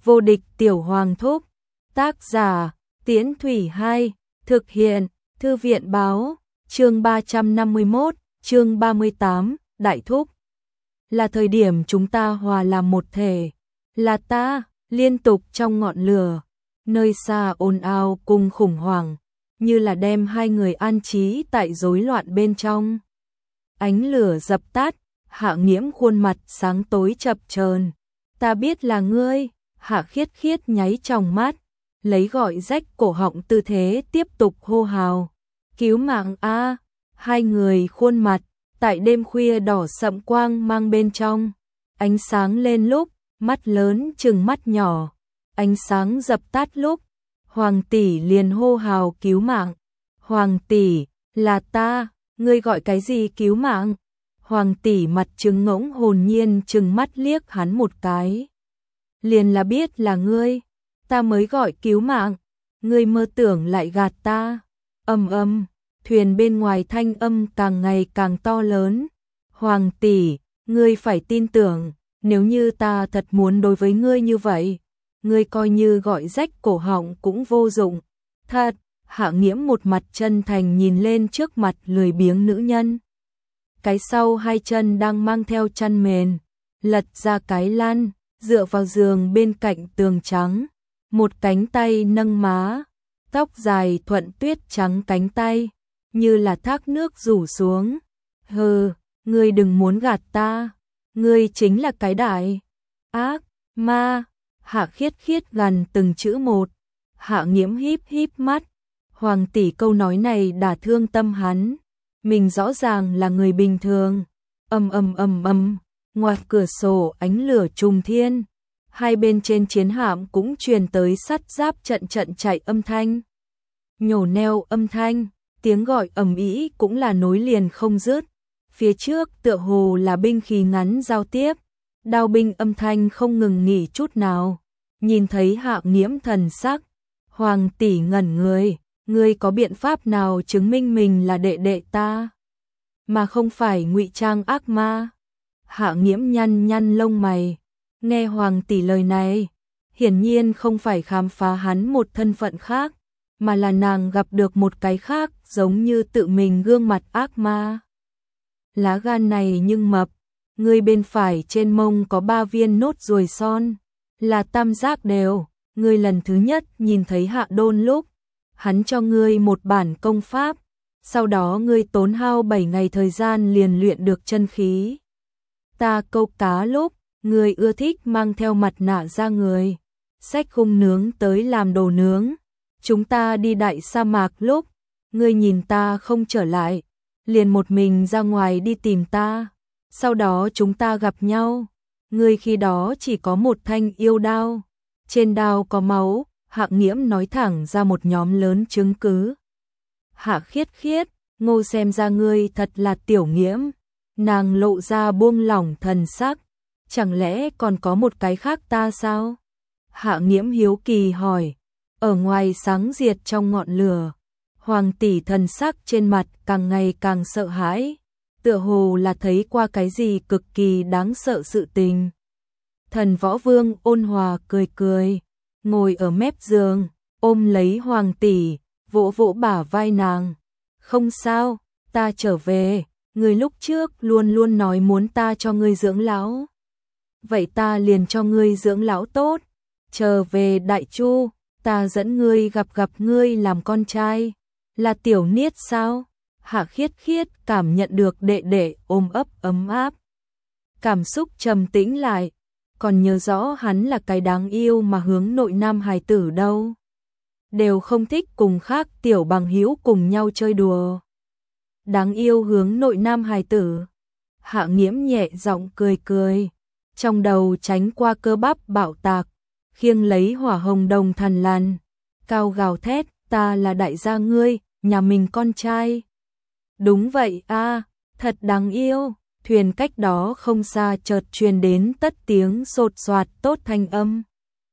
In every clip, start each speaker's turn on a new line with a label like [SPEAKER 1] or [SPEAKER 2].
[SPEAKER 1] Vô địch tiểu hoàng thúc. Tác giả, Tiễn Thủy 2, thực hiện, Thư viện báo, chương 351, chương 38, Đại Thúc. Là thời điểm chúng ta hòa làm một thể, là ta, liên tục trong ngọn lửa, nơi xa ồn ào cùng khủng hoảng, như là đem hai người an trí tại rối loạn bên trong. Ánh lửa dập tắt, Hạ Nghiễm khuôn mặt sáng tối chập chờn. Ta biết là ngươi. Hạ Khiết Khiết nháy tròng mắt, lấy gọi rách cổ họng tư thế tiếp tục hô hào. Cứu mạng a! Hai người khuôn mặt, tại đêm khuya đỏ sậm quang mang bên trong. Ánh sáng lên lúc, mắt lớn chừng mắt nhỏ. Ánh sáng dập tắt lúc, Hoàng tỷ liền hô hào cứu mạng. Hoàng tỷ, là ta, ngươi gọi cái gì cứu mạng? Hoàng tỷ mặt trừng ngỗng hồn nhiên trừng mắt liếc hắn một cái. Liền là biết là ngươi, ta mới gọi cứu mạng, ngươi mơ tưởng lại gạt ta. Thuyền bên ngoài thanh âm càng ngày càng to lớn. Hoàng tỷ, ngươi phải tin tưởng, nếu như ta thật muốn đối với ngươi như vậy, ngươi coi như gọi rách cổ họng cũng vô dụng. Thật, Hạ Nghiễm một mặt chân thành nhìn lên trước mặt lười biếng nữ nhân. Cái sau hai chân đang mang theo chăn mền, lật ra cái lăn, dựa vào giường bên cạnh tường trắng, một cánh tay nâng má, tóc dài thuận tuyết trắng cánh tay, như là thác nước rủ xuống. Hừ, ngươi đừng muốn gạt ta, ngươi chính là cái đại ác ma. Hạ Khiết Khiết gần từng chữ một. Hạ Nghiễm híp híp mắt. Hoàng tỷ câu nói này đả thương tâm hắn. Mình rõ ràng là người bình thường. Ngoài cửa sổ ánh lửa trùng thiên, hai bên trên chiến hạm cũng truyền tới sắt giáp trận trận chạy âm thanh, nhổ neo âm thanh, tiếng gọi ầm ĩ cũng là nối liền không dứt. Phía trước tựa hồ là binh khí ngắn giao tiếp, đao binh âm thanh không ngừng nghỉ chút nào. Nhìn thấy Hạ Nghiễm thần sắc, Hoàng tỷ ngẩn người, ngươi có biện pháp nào chứng minh mình là đệ đệ ta, mà không phải ngụy trang ác ma? Hạ Nghiễm nhăn nhăn lông mày, nghe Hoàng tỷ lời này, hiển nhiên không phải khám phá hắn một thân phận khác, mà là nàng gặp được một cái khác giống như tự mình gương mặt ác ma. Lá gan này nhưng mập, ngươi bên phải trên mông có 3 viên nốt ruồi son, là tam giác đều, ngươi lần thứ nhất nhìn thấy Hạ Đôn lúc, hắn cho ngươi một bản công pháp, sau đó ngươi tốn hao 7 ngày thời gian liền luyện được chân khí. Ta câu cá lúc, ngươi ưa thích mang theo mặt nạ ra người, xách khung nướng tới làm đồ nướng. Chúng ta đi đại sa mạc lúc, ngươi nhìn ta không trở lại, liền một mình ra ngoài đi tìm ta. Sau đó chúng ta gặp nhau, ngươi khi đó chỉ có một thanh yêu đao, trên đao có máu. Hạ Nghiễm nói thẳng ra một nhóm lớn chứng cứ. Hạ Khiết Khiết, ngô xem ra ngươi thật là tiểu Nghiễm. Nàng lộ ra buông lỏng thần sắc, chẳng lẽ còn có một cái khác ta sao? Hạ Nghiễm hiếu kỳ hỏi. Ở ngoài sáng diệt trong ngọn lửa, Hoàng tỷ thần sắc trên mặt càng ngày càng sợ hãi, tựa hồ là thấy qua cái gì cực kỳ đáng sợ sự tình. Thần Võ Vương ôn hòa cười cười, ngồi ở mép giường, ôm lấy Hoàng tỷ, vỗ vỗ bả vai nàng. Không sao, ta trở về, ngươi lúc trước luôn luôn nói muốn ta cho ngươi dưỡng lão. Vậy ta liền cho ngươi dưỡng lão tốt, trở về Đại Chu, ta dẫn ngươi gặp ngươi làm con trai. Là tiểu Niết sao? Hạ Khiết Khiết cảm nhận được đệ đệ ôm ấp ấm áp, cảm xúc trầm tĩnh lại, còn nhớ rõ hắn là cái đáng yêu mà hướng nội nam hài tử đâu. Đều không thích cùng khác tiểu bằng hữu cùng nhau chơi đùa. Đáng yêu hướng nội nam hài tử. Hạ Nghiễm nhẹ giọng cười cười, trong đầu tránh qua cơ bắp bạo tạc, khiêng lấy hỏa hồng đồng thần lằn, cao gào thét, ta là đại gia ngươi, nhà mình con trai. Đúng vậy a, thật đáng yêu. Thuyền cách đó không xa chợt truyền đến tất tiếng sột soạt tốt thanh âm.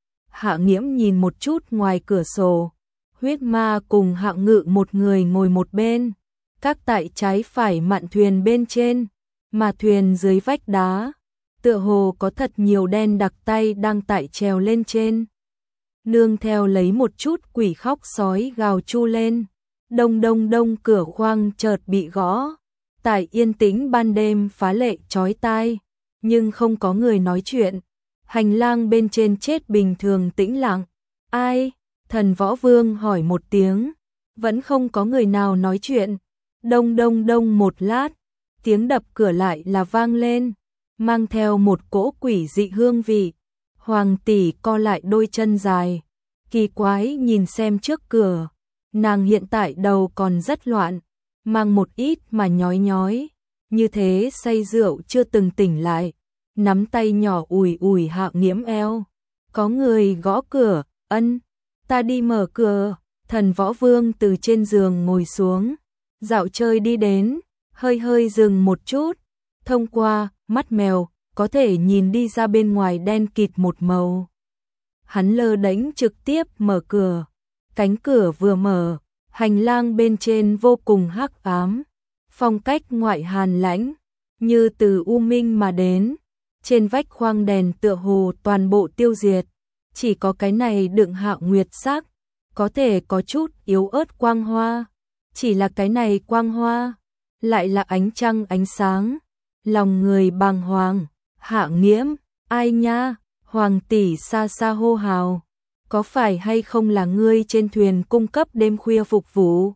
[SPEAKER 1] Hạ Nghiễm nhìn một chút ngoài cửa sổ, Huyết Ma cùng Hạ Ngự một người ngồi một bên, các tại trái phải mạn thuyền bên trên, mà thuyền dưới vách đá, tựa hồ có thật nhiều đen đặc tay đang tại trèo lên trên. Nương theo lấy một chút quỷ khóc sói gào chu lên. Đông đông đông, cửa khoang chợt bị gõ. Tại yên tĩnh ban đêm phá lệ chói tai, nhưng không có người nói chuyện. Hành lang bên trên chết bình thường tĩnh lặng. Ai? Thần Võ Vương hỏi một tiếng. Vẫn không có người nào nói chuyện. Đông đông đông, một lát, tiếng đập cửa lại là vang lên, mang theo một cỗ quỷ dị hương vị. Hoàng tỷ co lại đôi chân dài, kỳ quái nhìn xem trước cửa. Nàng hiện tại đầu còn rất loạn, mang một ít mà nhói nhói, như thế say rượu chưa từng tỉnh lại. Nắm tay nhỏ ủi ủi Hạ Nghiễm eo. Có người gõ cửa. Ân, ta đi mở cửa. Thần Võ Vương từ trên giường ngồi xuống, dạo chơi đi đến, hơi hơi dừng một chút. Thông qua mắt mèo, có thể nhìn đi ra bên ngoài đen kịt một màu. Hắn lơ đễnh trực tiếp mở cửa. Cánh cửa vừa mở, hành lang bên trên vô cùng hắc ám, phong cách ngoại hàn lãnh, như từ u minh mà đến. Trên vách khoang đèn tựa hồ toàn bộ tiêu diệt, chỉ có cái này đựng Hạo Nguyệt sắc, có thể có chút yếu ớt quang hoa. Chỉ là cái này quang hoa, lại là ánh trăng ánh sáng. Lòng người bàng hoàng. Hạ Nghiễm, ai nha? Hoàng tỷ xa xa hô hào. Có phải hay không là ngươi trên thuyền cung cấp đêm khuya phục vụ?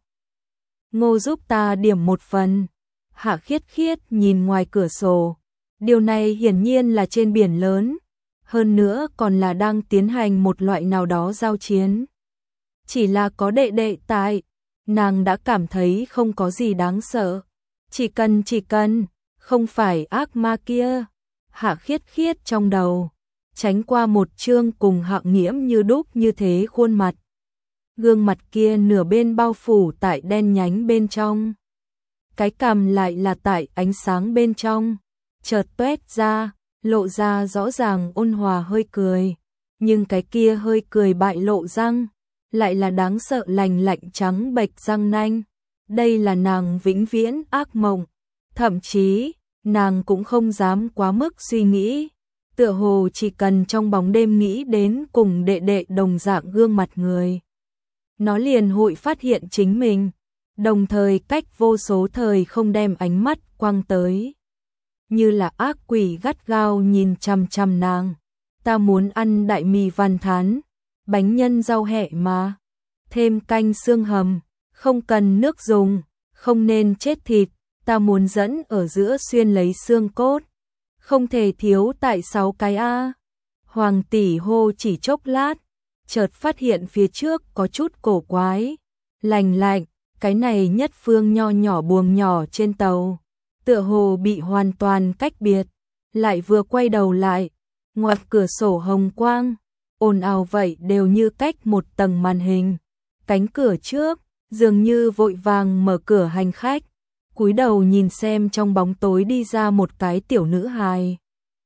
[SPEAKER 1] Ngô giúp ta điểm một phần. Hạ Khiết Khiết nhìn ngoài cửa sổ. Điều này hiển nhiên là trên biển lớn, hơn nữa còn là đang tiến hành một loại nào đó giao chiến. Chỉ là có đệ đệ tại, nàng đã cảm thấy không có gì đáng sợ. Chỉ cần, không phải ác ma kia. Hạ Khiết Khiết trong đầu tránh qua một chương cùng Hạ Nghiễm như đúc như thế khuôn mặt. Gương mặt kia nửa bên bao phủ tại đen nhánh bên trong, cái cằm lại là tại ánh sáng bên trong, chợt toét ra, lộ ra rõ ràng ôn hòa hơi cười, nhưng cái kia hơi cười bại lộ răng, lại là đáng sợ lành lạnh trắng bệch răng nanh. Đây là nàng vĩnh viễn ác mộng, thậm chí nàng cũng không dám quá mức suy nghĩ, tựa hồ chỉ cần trong bóng đêm nghĩ đến cùng đệ đệ đồng dạng gương mặt người, nó liền hội phát hiện chính mình, đồng thời cách vô số thời không đem ánh mắt quăng tới, như là ác quỷ gắt gao nhìn chằm chằm nàng. Ta muốn ăn đại mì Văn Thán, bánh nhân rau hẹ mà, thêm canh xương hầm, không cần nước dùng, không nên chết thịt, ta muốn dẫn ở giữa xuyên lấy xương cốt, không thể thiếu tại 6 cái a. Hoàng tỷ hô chỉ chốc lát, chợt phát hiện phía trước có chút cổ quái, lành lạnh, cái này nhất phương nho nhỏ buồng nhỏ trên tàu, tựa hồ bị hoàn toàn cách biệt, lại vừa quay đầu lại, ngoặt cửa sổ hồng quang, ồn ào vậy đều như cách một tầng màn hình. Cánh cửa trước, dường như vội vàng mở cửa hành khách, cúi đầu nhìn xem trong bóng tối đi ra một cái tiểu nữ hài.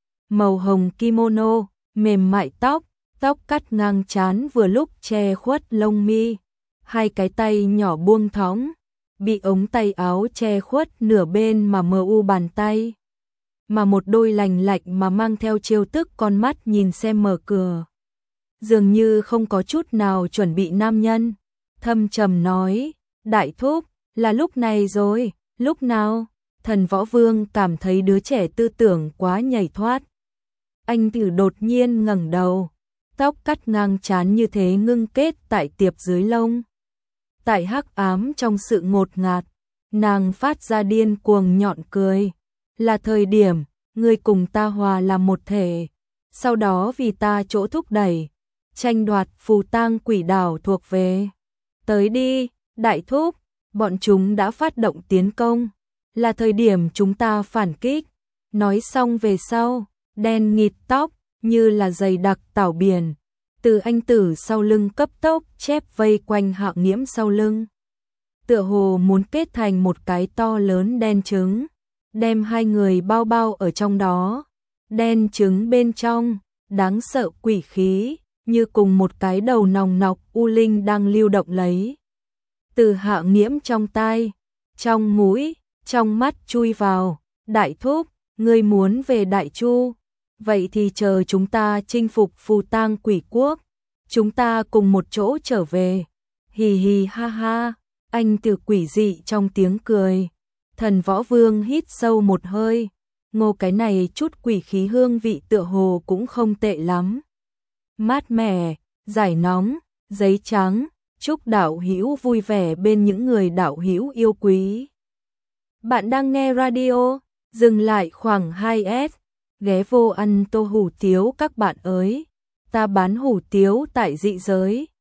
[SPEAKER 1] Màu hồng kimono, mềm mại tóc cắt ngang trán vừa lúc che khuất lông mi, hai cái tay nhỏ buông thõng, bị ống tay áo che khuất nửa bên mà mờ u bàn tay. Mà một đôi lành lạnh mà mang theo trêu tức con mắt nhìn xem mở cửa. Dường như không có chút nào chuẩn bị nam nhân, thâm trầm nói, đại thúc, là lúc này rồi, lúc nào? Thần Võ Vương cảm thấy đứa trẻ tư tưởng quá nhảy thoát. Anh tử đột nhiên ngẩng đầu, tóc cắt ngang trán như thế ngưng kết tại tiệp dưới lông. Tại hắc ám trong sự ngột ngạt, nàng phát ra điên cuồng nhọn cười. Là thời điểm, ngươi cùng ta hòa làm một thể, sau đó vì ta chỗ thúc đẩy, tranh đoạt phù tang quỷ đảo thuộc về. Tới đi, đại thúc, bọn chúng đã phát động tiến công, là thời điểm chúng ta phản kích. Nói xong về sau, đen nghịt tóc, như là dày đặc tảo biển, từ anh tử sau lưng cấp tốc chép vây quanh Hạ Nghiễm sau lưng. Tựa hồ muốn kết thành một cái to lớn đen trứng, đem hai người bao bao ở trong đó. Đen trứng bên trong, đáng sợ quỷ khí, như cùng một cái đầu nòng nọc u linh đang lưu động lấy. Từ Hạ Nghiễm trong tai, trong mũi, trong mắt chui vào. Đại thúc, ngươi muốn về Đại Chu, vậy thì chờ chúng ta chinh phục Phù Tang Quỷ Quốc, chúng ta cùng một chỗ trở về. Hì hì ha ha, anh Từ quỷ dị trong tiếng cười. Thần Võ Vương hít sâu một hơi, Ngô cái này chút quỷ khí hương vị tựa hồ cũng không tệ lắm. Mát mẻ, giải nóng, giấy trắng, chúc đạo hữu vui vẻ bên những người đạo hữu yêu quý. Bạn đang nghe radio, dừng lại khoảng 2S, ghé vô ăn tô hủ tiếu các bạn ơi. Ta bán hủ tiếu tại Dị Giới.